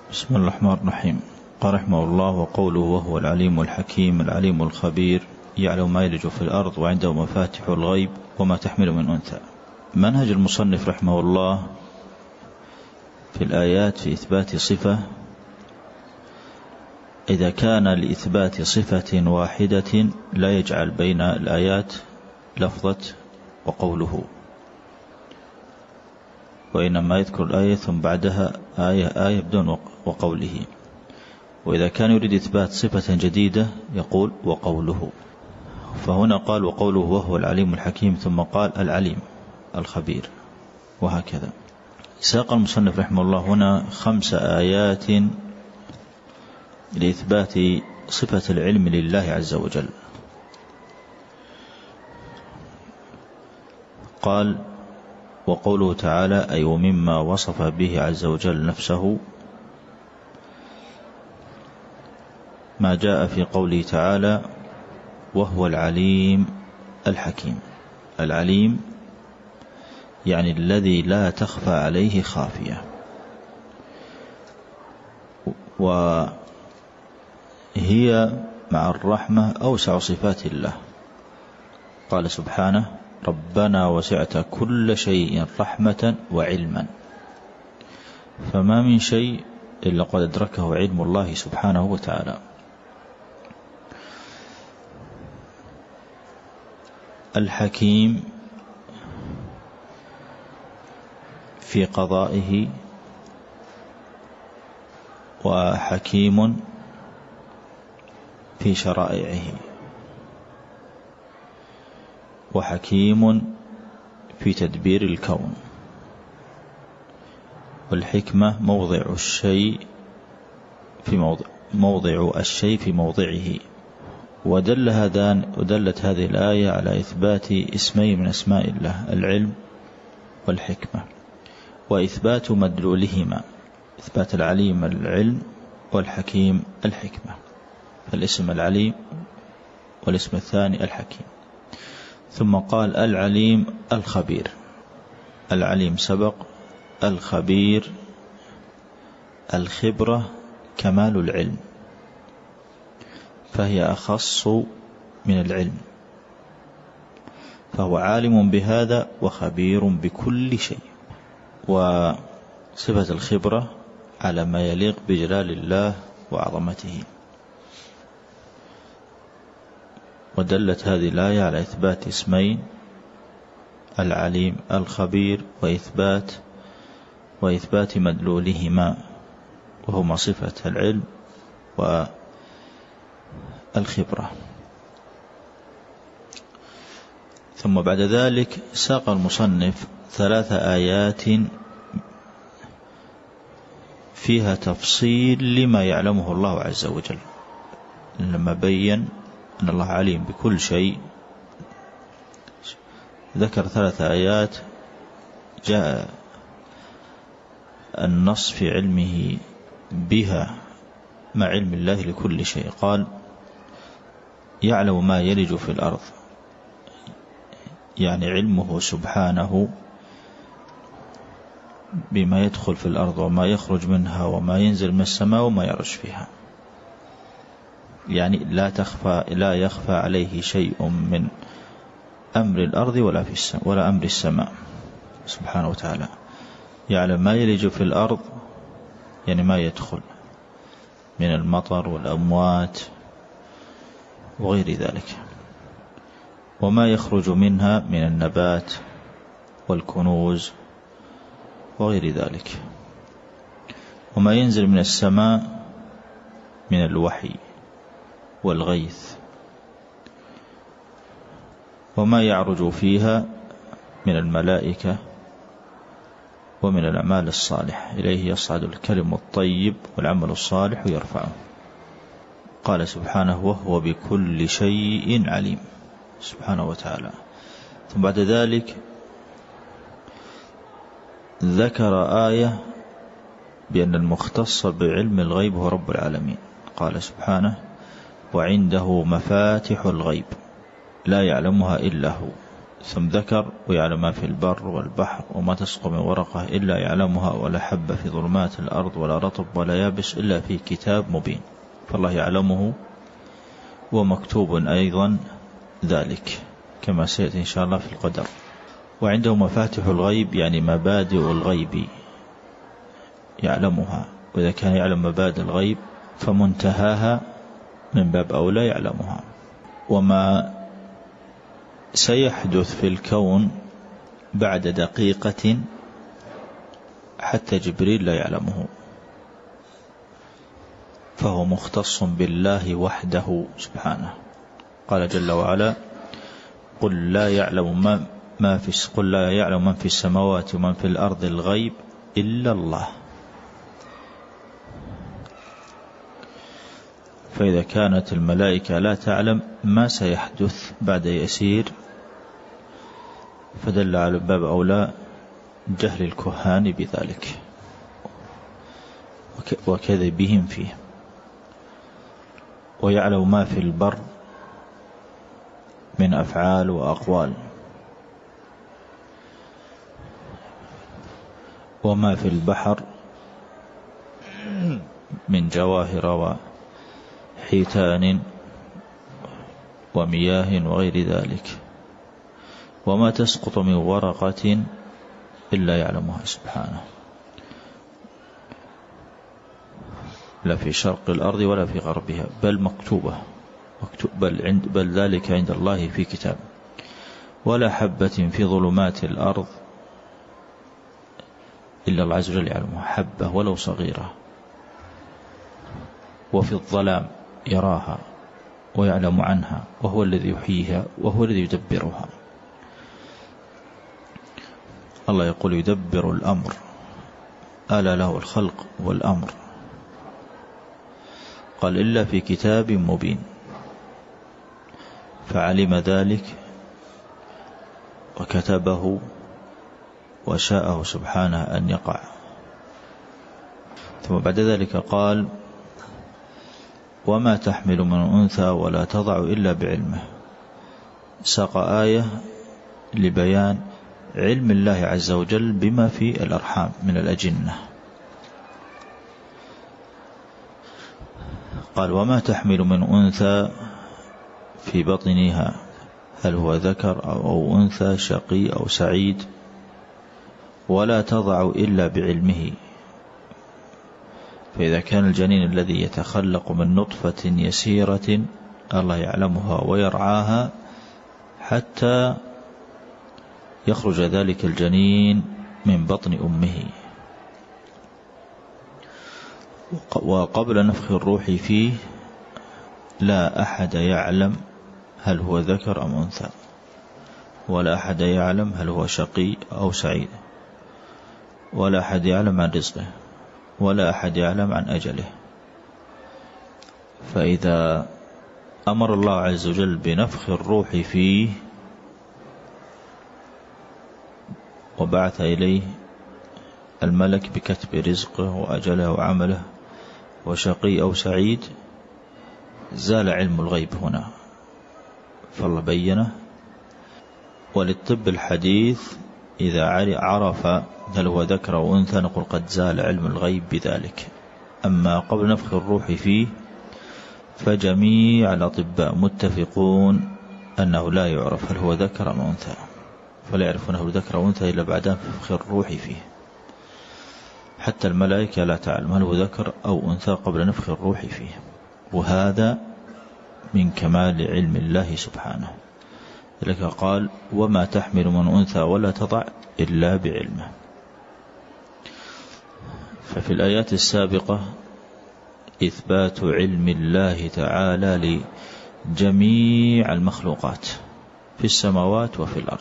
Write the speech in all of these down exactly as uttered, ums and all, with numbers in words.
بسم الله الرحمن الرحيم. قال رحمه الله: وقوله وهو العليم الحكيم العليم الخبير يعلم ما يلج في الأرض وعنده مفاتح الغيب وما تحمل من أنثى. منهج المصنف رحمه الله في الآيات في إثبات صفة، إذا كان لإثبات صفة واحدة لا يجعل بين الآيات لفظة وقوله، وإنما يذكر الآية ثم بعدها آية آية بدون وقوله. وإذا كان يريد إثبات صفة جديدة يقول وقوله. فهنا قال وقوله وهو العليم الحكيم، ثم قال العليم الخبير، وهكذا. ساق المصنف رحمه الله هنا خمس آيات لإثبات صفة العلم لله عز وجل. قال وقوله تعالى أي ومما وصف به عز وجل نفسه ما جاء في قوله تعالى وهو العليم الحكيم. العليم يعني الذي لا تخفى عليه خافية، وهي مع الرحمة أوسع صفات الله. قال سبحانه ربنا وسعت كل شيء رحمة وعلما، فما من شيء إلا قد أدركه علم الله سبحانه وتعالى. الحكيم في قضائه، وحكيم في شرائعه، وحكيم في تدبير الكون. والحكمة موضع الشيء في موضع موضع الشيء في موضعه. ودل هذان ودلت هذه الآية على إثبات اسمين من أسماء الله، العلم والحكمة، وإثبات مدلولهما، إثبات العليم العلم والحكيم الحكمة. فالاسم العليم والاسم الثاني الحكيم. ثم قال العليم الخبير. العليم سبق، الخبير الخبرة كمال العلم، فهي أخص من العلم، فهو عالم بهذا وخبير بكل شيء. وصفة الخبرة على ما يليق بجلال الله وعظمته. ودلت هذه الآية على إثبات اسمين، العليم الخبير، وإثبات وإثبات مدلولهما، وهما صفة العلم والخبرة. ثم بعد ذلك ساق المصنف ثلاث آيات فيها تفصيل لما يعلمه الله عز وجل. لما بين أن الله عليم بكل شيء ذكر ثلاث آيات جاء النص في علمه بها مع علم الله لكل شيء. قال يعلم ما يلج في الأرض، يعني علمه سبحانه بما يدخل في الأرض وما يخرج منها وما ينزل من السماء وما يرج فيها، يعني لا تخفى لا يخفى عليه شيء من أمر الأرض ولا في السماء ولا أمر السماء سبحانه وتعالى. يعلم ما يلج في الأرض يعني ما يدخل من المطر والأموات وغير ذلك، وما يخرج منها من النبات والكنوز وغير ذلك، وما ينزل من السماء من الوحي والغيث، وما يعرج فيها من الملائكة ومن الأعمال الصالحة. إليه يصعد الكلم الطيب والعمل الصالح يرفعه. قال سبحانه وهو بكل شيء عليم سبحانه وتعالى. ثم بعد ذلك ذكر آية بأن المختص بعلم الغيب هو رب العالمين. قال سبحانه وعنده مفاتح الغيب لا يعلمها إلا هو. ثم ذكر ويعلم ما في البر والبحر وما تسقط من ورقة إلا يعلمها ولا حبة في ظلمات الأرض ولا رطب ولا يابس إلا في كتاب مبين. فالله يعلمه ومكتوب أيضا ذلك كما سيأتي إن شاء الله في القدر. وعنده مفاتح الغيب يعني مبادئ الغيب يعلمها، وإذا كان يعلم مبادئ الغيب فمنتهاها من باب أولى يعلمها. وما سيحدث في الكون بعد دقيقة حتى جبريل لا يعلمه، فهو مختص بالله وحده سبحانه. قال جل وعلا: قل لا يعلم ما ما في قل لا يعلم من في السماوات ومن في الأرض الغيب إلا الله. فإذا كانت الملائكة لا تعلم ما سيحدث بعد يسير، فدل على باب أولى جهل الكهان بذلك وكذبهم فيه. ويعلم ما في البر من أفعال وأقوال، وما في البحر من جواهر وحيتان ومياه وغير ذلك. وما تسقط من ورقة إلا يعلمها سبحانه، لا في شرق الأرض ولا في غربها، بل مكتوبة مكتوب بل, عند بل ذلك عند الله في كتاب. ولا حبة في ظلمات الأرض إلا الله عز وجل يعلمها، حبة ولو صغيرة. وفي الظلام يراها ويعلم عنها، وهو الذي يحييها وهو الذي يدبرها. الله يقول: يدبر الأمر، ألا له الخلق والأمر. قال: إلا في كتاب مبين. فعلم ذلك وكتبه وشاءه سبحانه أن يقع. ثم بعد ذلك قال: وما تحمل من أنثى ولا تضع إلا بعلمه. ساق آية لبيان علم الله عز وجل بما في الأرحام من الأجنة. قال: وما تحمل من أنثى في بطنها، هل هو ذكر أو أنثى، شقي أو سعيد، ولا تضع إلا بعلمه. فإذا كان الجنين الذي يتخلق من نطفة يسيرة الله يعلمها ويرعاها حتى يخرج ذلك الجنين من بطن أمه، وقبل نفخ الروح فيه لا أحد يعلم هل هو ذكر أم أنثى، ولا أحد يعلم هل هو شقي أو سعيد، ولا أحد يعلم عن رزقه، ولا أحد يعلم عن أجله. فإذا أمر الله عز وجل بنفخ الروح فيه وبعث إليه الملك بكتب رزقه وأجله وعمله وشقي أو سعيد، زال علم الغيب هنا، فالله بينه. وللطب الحديث إذا عرف هل هو ذكر أو أنثى نقول قد زال علم الغيب بذلك. أما قبل نفخ الروح فيه فجميع الأطباء متفقون أنه لا يعرف هل هو ذكر أو أنثى، فلا يعرفون هل هو ذكر أو أنثى إلا بعد نفخ الروح فيه. حتى الملائكة لا تعلم هل هو ذكر أو أنثى قبل نفخ الروح فيه، وهذا من كمال علم الله سبحانه. لك قال: وما تحمل من أنثى ولا تضع إلا بعلمه. ففي الآيات السابقة إثبات علم الله تعالى لجميع المخلوقات في السماوات وفي الأرض،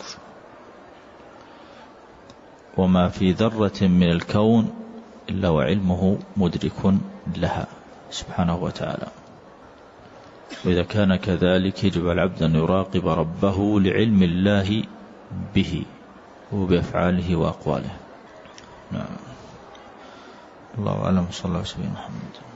وما في ذرة من الكون إلا وعلمه مدرك لها سبحانه وتعالى. وإذا كان كذلك يجب على العبد أن يراقب ربه لعلم الله به وبأفعاله وأقواله. نعم. الله أعلم. صلى الله عليه وسلم محمد.